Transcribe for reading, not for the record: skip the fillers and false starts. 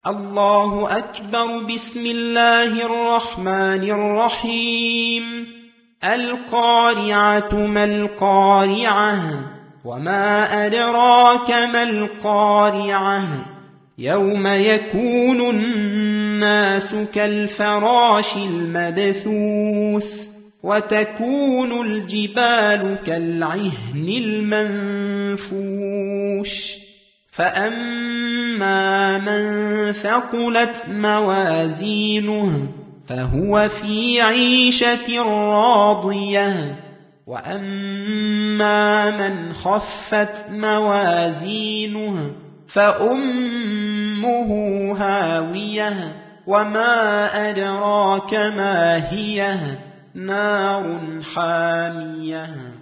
الله أكبر. بسم الله الرحمن الرحيم. القارعة ما القارعة وما أدراك ما القارعة يوم يكون الناس كالفراش المبثوث وتكون الجبال كالعهن المنفوش فأما من ثقلت موازينه فهو في عيشة راضية وأما من خفت موازينه فأمه هاوية وما أدراك ما هي نار حامية.